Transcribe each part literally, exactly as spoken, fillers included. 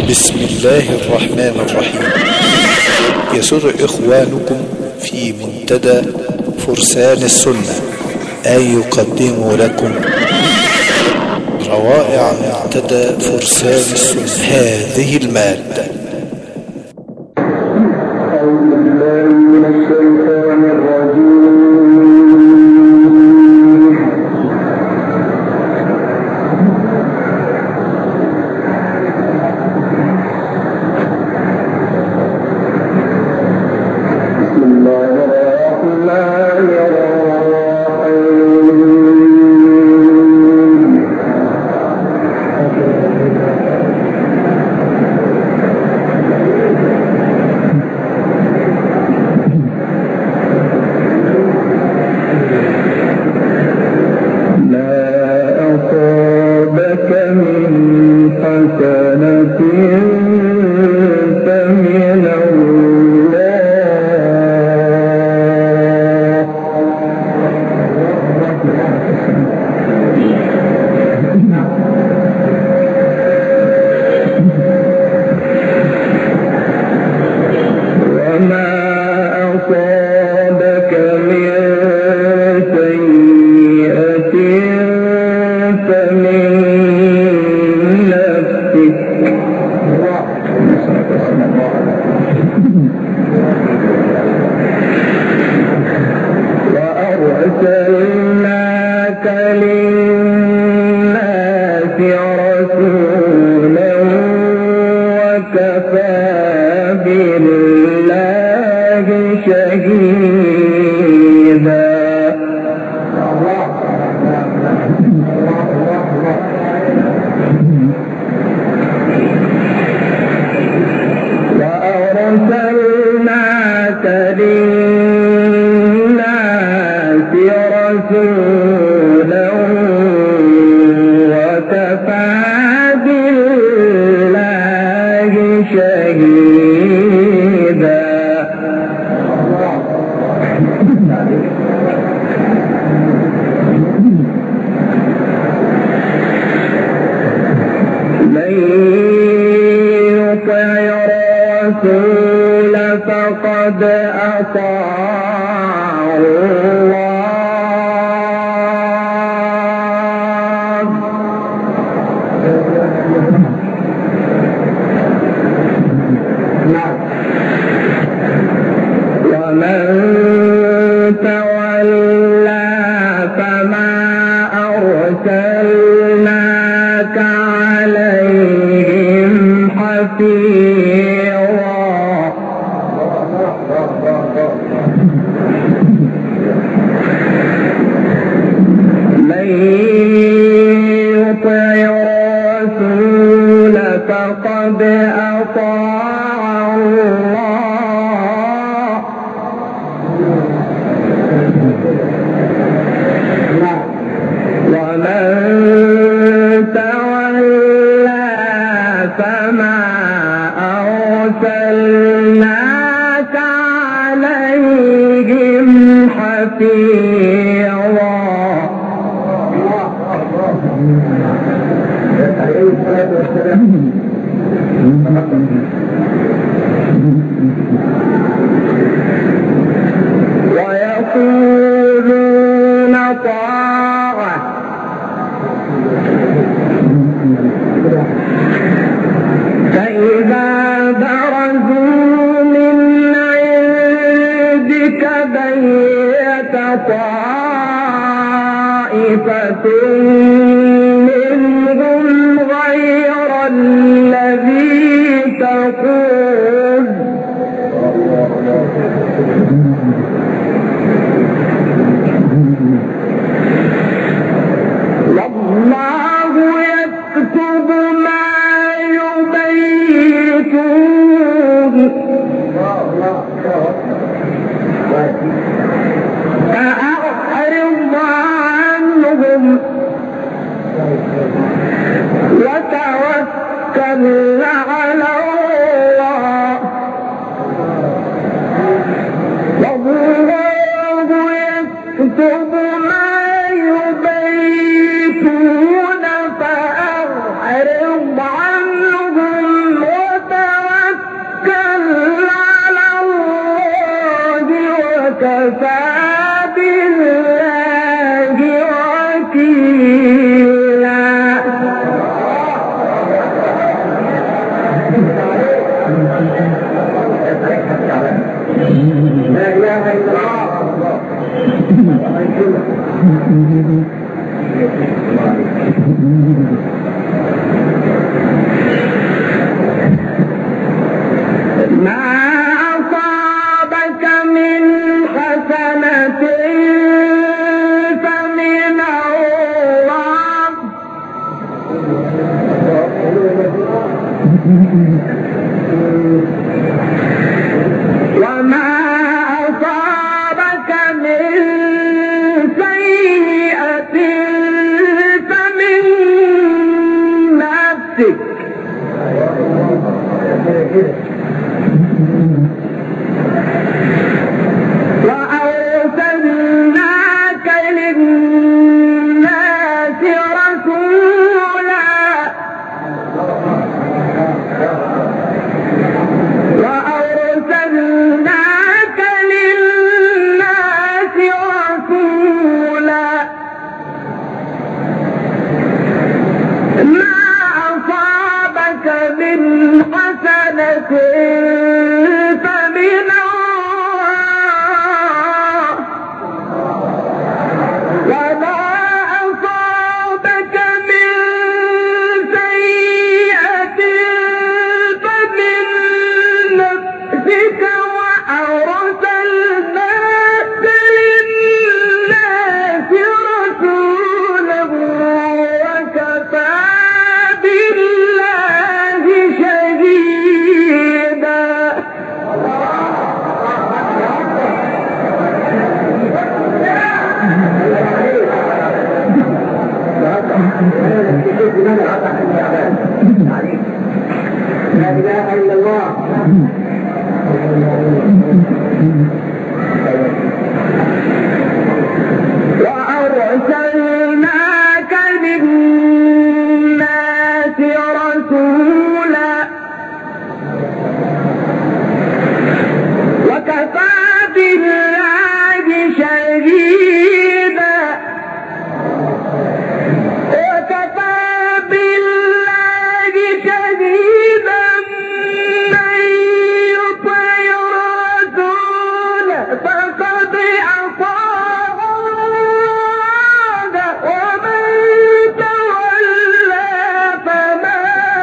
بسم الله الرحمن الرحيم. يسر إخوانكم في منتدى فرسان السنة أن يقدموا لكم روائع منتدى فرسان السنة هذه المادة. أعوذ بالله من الشيطان الرجيم. فقد أطاع الله. ومن تولى فما أرسلناك عليهم حفيظا. من يطع الرسول فقد أطاع الله. ومن تولى فما أرسلناك عليهم حفيظا. ويقولون طاعة فإذا برزوا من عندك بيت طائفة منهم غير الذي تقول والله يكتب ما يبيتون. فأعرض عنهم وتوكل على الله. والله يكتب ما يبيتون. فأعرض عنهم وما أصابك من سيئة فمن نفسك وأرسلناك للناس رسولا وأرسلناك للناس رسولا ما أصابك من حسنة فمن الله وما أصابك من سيئة فمن نفسك وأرسلناك للناس رسولا وكفى بالله شهيدا. لا إله إلا الله. وأرسلناك للناس رسولا وكفى بالله شهيدا. وكفى بالله شهيدا من يطع الرسول فقد أطاع الله ومن تولى فما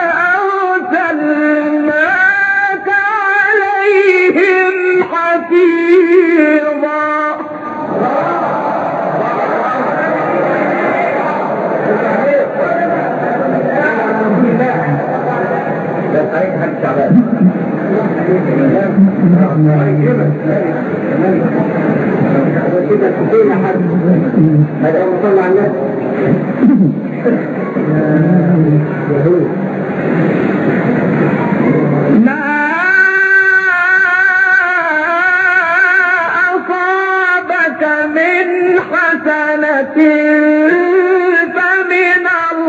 أرسلناك عليهم حفيظا. هذا هو صلى على النبي. ما أصابك من حسنة فمن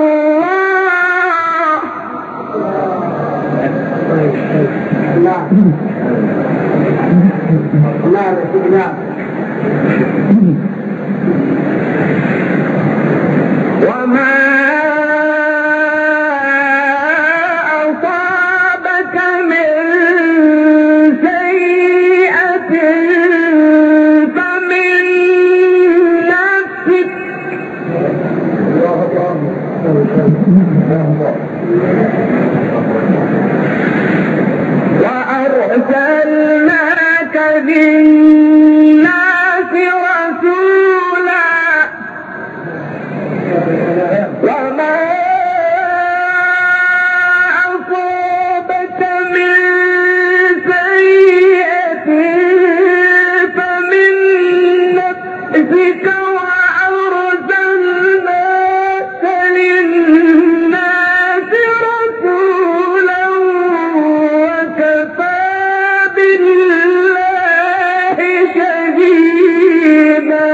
الله الله الله وما أصابك من سيئة فمن نفسك وأرسلناك للناس رسولا وما أصابك من سيئة فمن نفسك وأرسلناك للناس رسولا وكفى بالله شهيدا.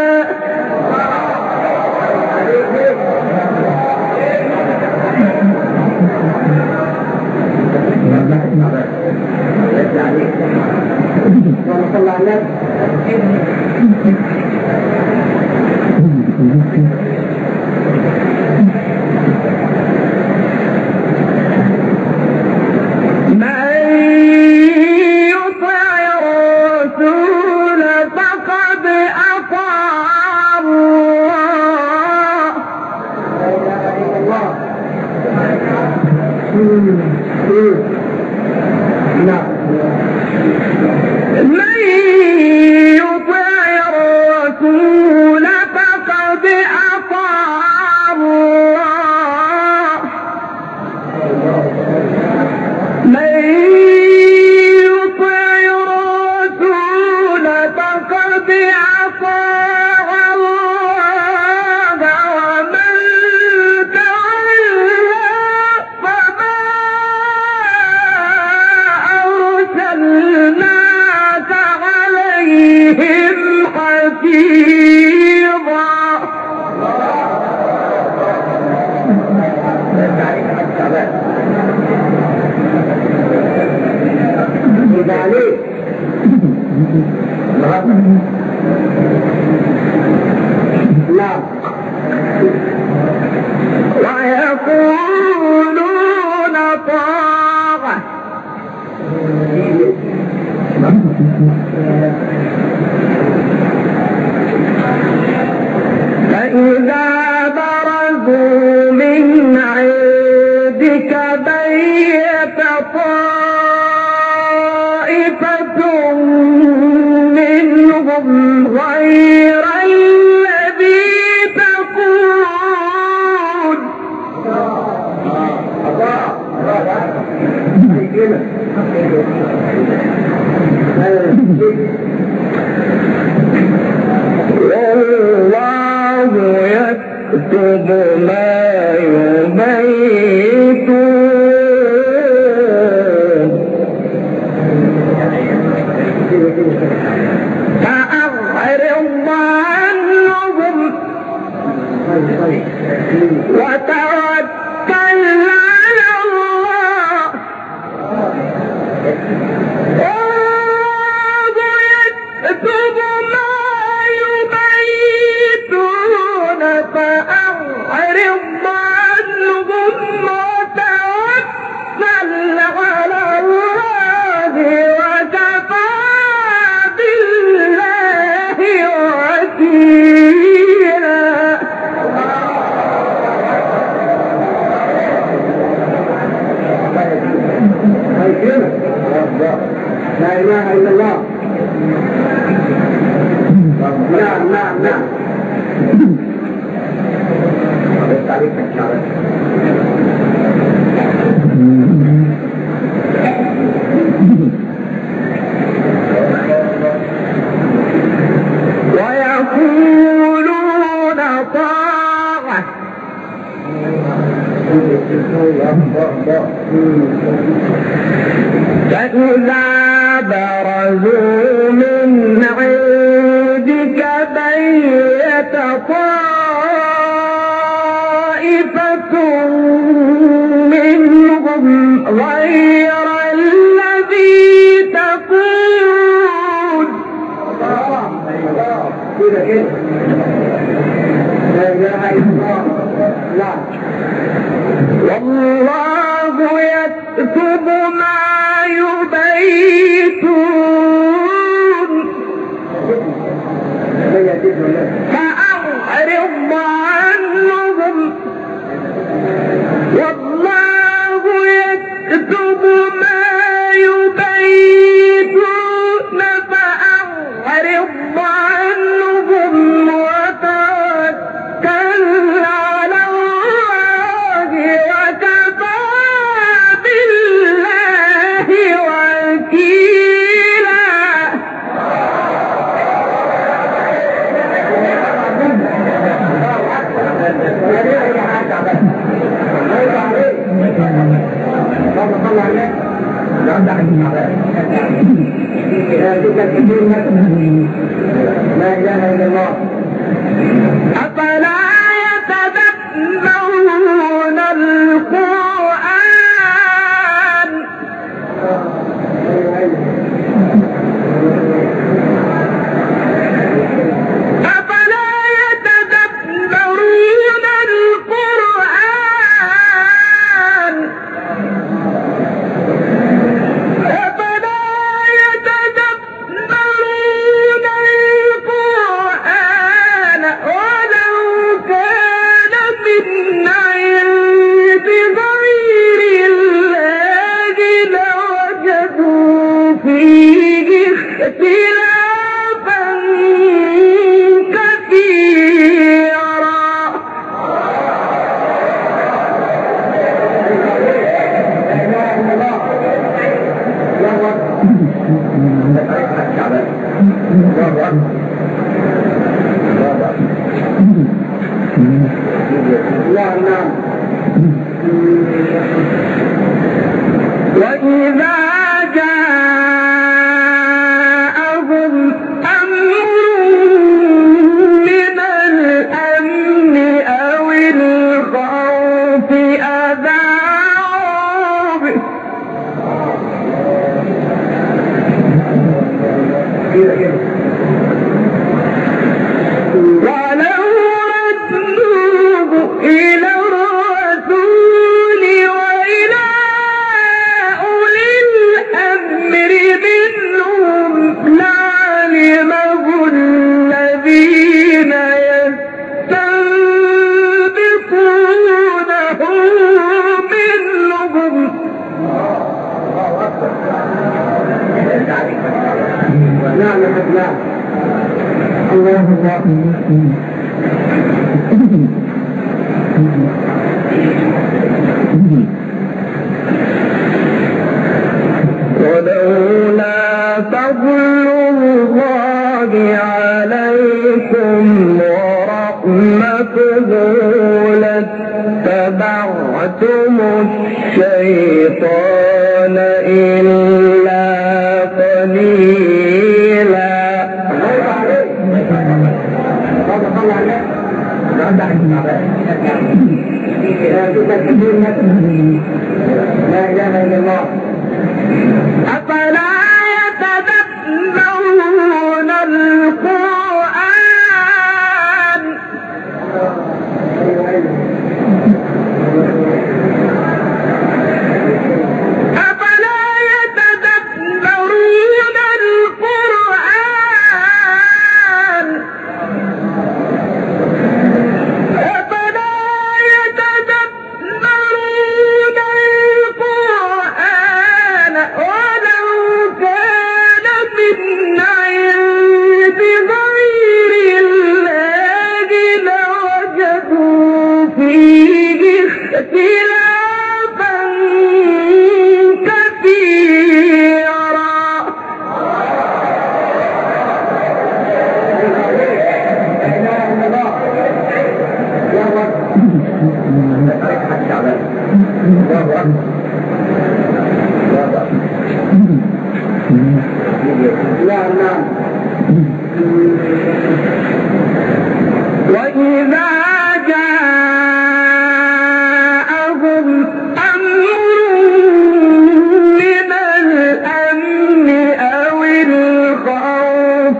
من يطع الرسول فقد أطاع يبقى عليك لا ويقولون طاعة فإذا برزوا من عندك بيت طائفة منهم غير الذي تقول والله يكتب ما يبيتون فأعرض عنهم وتوكل على الله والله يكتب ما يبيتون فأعرض عنهم وتوكل على الله وكفى بالله وكيلا لا إله إلا الله نعم نعم نعم ويقولون طاعة فإذا برزوا من عندك بيت طائفة منهم غير الذي تقول لا إله إلا الله والله يكتب ما يبيتون فأعرض عنهم والله يكتب ما يبيتون فأعرض عنهم وتوكل على الله وكفى بالله وكيلا لا إله إلا الله أفلا يتدبرون القرآن أفلا يتدبرون القرآن أفلا يتدبرون القرآن ولو كان من عند غير الله لوجدوا فيه اختلافا كثيرا وإذا جاءهم أمر من الأمن أو الخوف ولولا فضل الله عليكم ورحمته لاتبعتم الشيطان إلا قليلا. لا إله إلا الله. أفلا يتدبرون القرآن أفلا يتدبرون القرآن أفلا يتدبرون القرآن ولو كان من عند غير الله لوجدوا فيه اختلافا كثيرا. وإذا جاءهم أمر من الأمن أو الخوف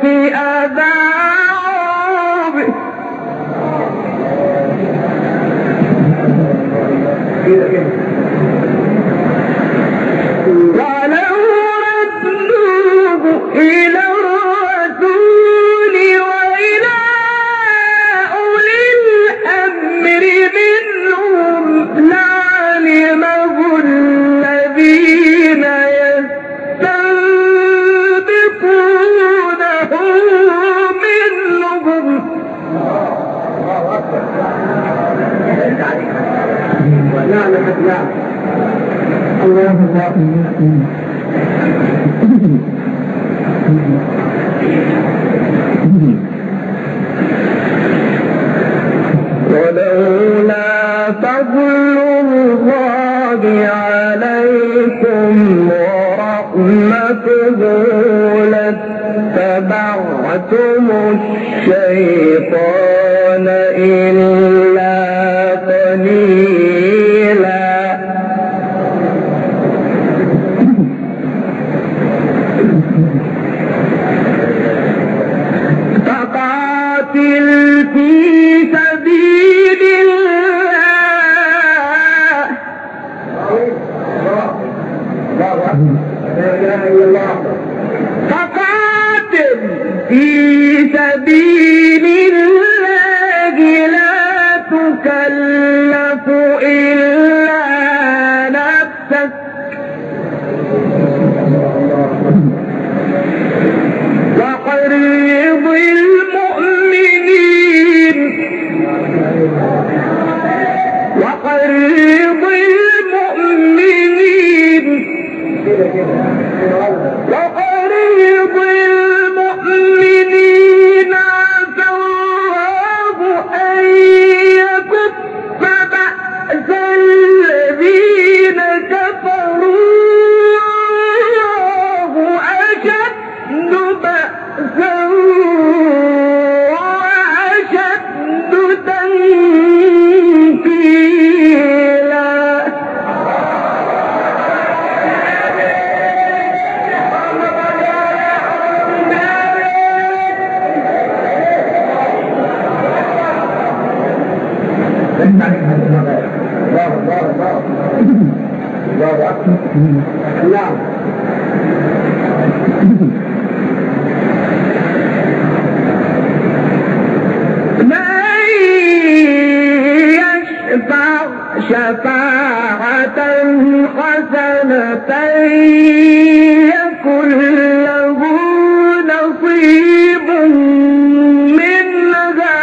أذاعوا به ولو ردوه إلى الرسول وإلى أولي الأمر منهم لعلمه الذين يستنبطونه منهم. الله ولولا فضل الله عليكم ورحمته لاتبعتم الشيطان إلا قليلا. فقاتل في سبيل الله فقاتل في سبيل الله لا تكلف إلا نفسك وقرب المؤمنين وقرب المؤمنين وقرب المؤمنين عسى الله أن يكف بأس الذين كفروا والله أشد بأسا وأشد تنكيلا. نعم من يشفع شفاعة حسنة يكن له نصيب نصيب منها.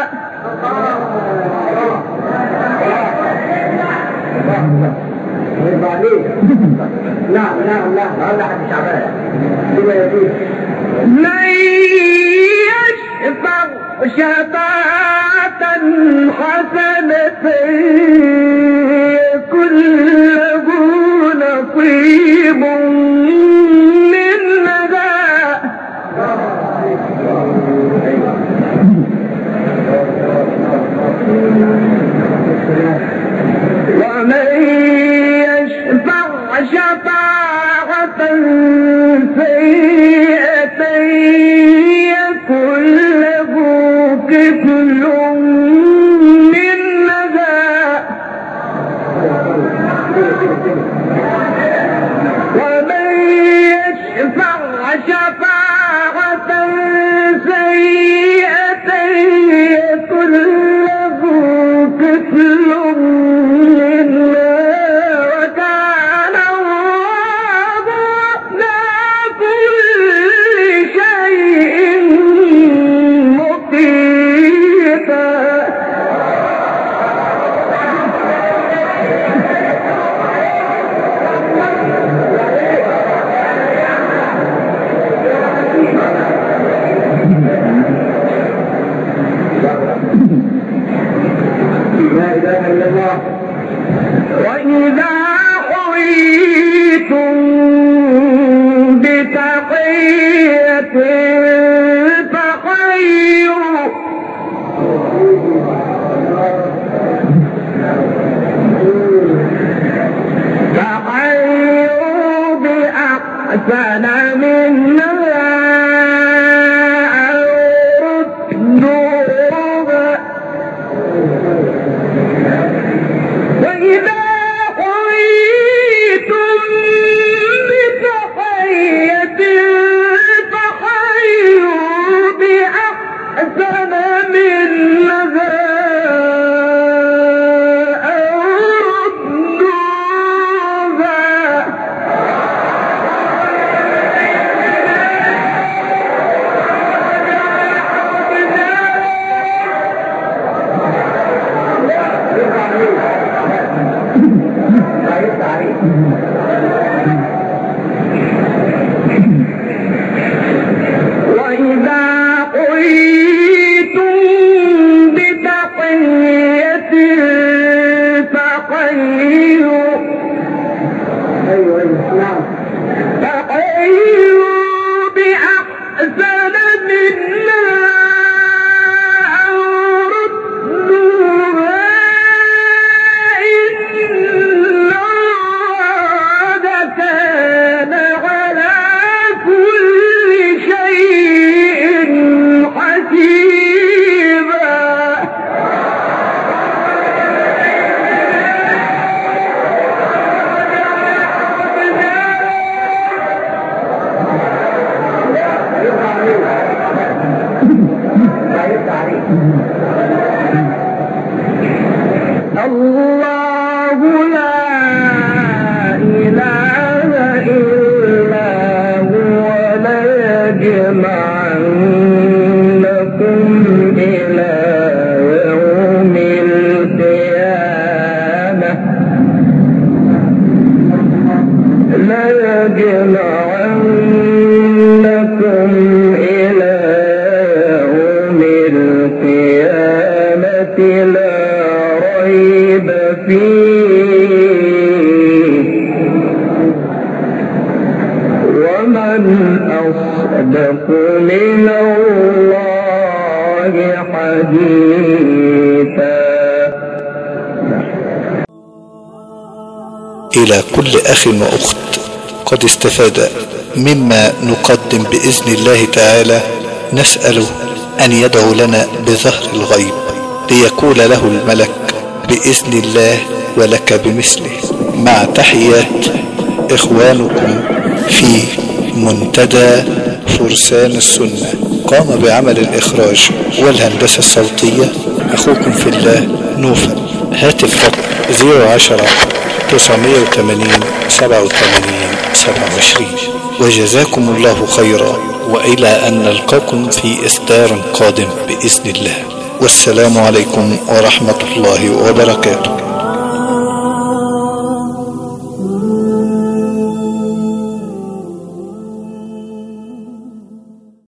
نعم نعم نعم هذا حد شعبان من يشفع شفاعة حسنة يكن له نصيب منها. ومن يشفع شفاعة سيئة يكن له كفل منها. ومن يشفع شفاعة سيئة يكن له كفل منها. وكان الله على كل شيء مقيتا. لا إله إلا الله. وإذا حييتم بتحية فحيوا فحيوا بأحسن منها أو ردوها. وإذا حييتم بتحية فحيوا بأحسن منها أو ردوها. وإذا حييتم بتحية فحيوا أيوة أيوة نعم. فحيوا بأحسن منها أو ردوها. إن الله كان على كل شيء حسيبا. الله لا إله إلا هو ليجمعنكم إلى يوم القيامة. ليجمعنكم إلى يوم القيامة لا ريب فيه. ومن أصدق من الله حديثا. إلى كل أخ وأخت قد استفاد مما نقدم بإذن الله تعالى، نسأله أن يدعو لنا بظهر الغيب ليقول له الملك بإذن الله ولك بمثله. مع تحيات إخوانكم في منتدى فرسان السنة. قام بعمل الإخراج والهندسة الصوتية أخوكم في الله نوفل. هاتف رقم صفر عشرة تسعمائة وثمانين سبعة وثمانين سبعة وعشرين. وجزاكم الله خيرا وإلى أن نلقاكم في إصدار قادم بإذن الله. والسلام عليكم ورحمة الله وبركاته.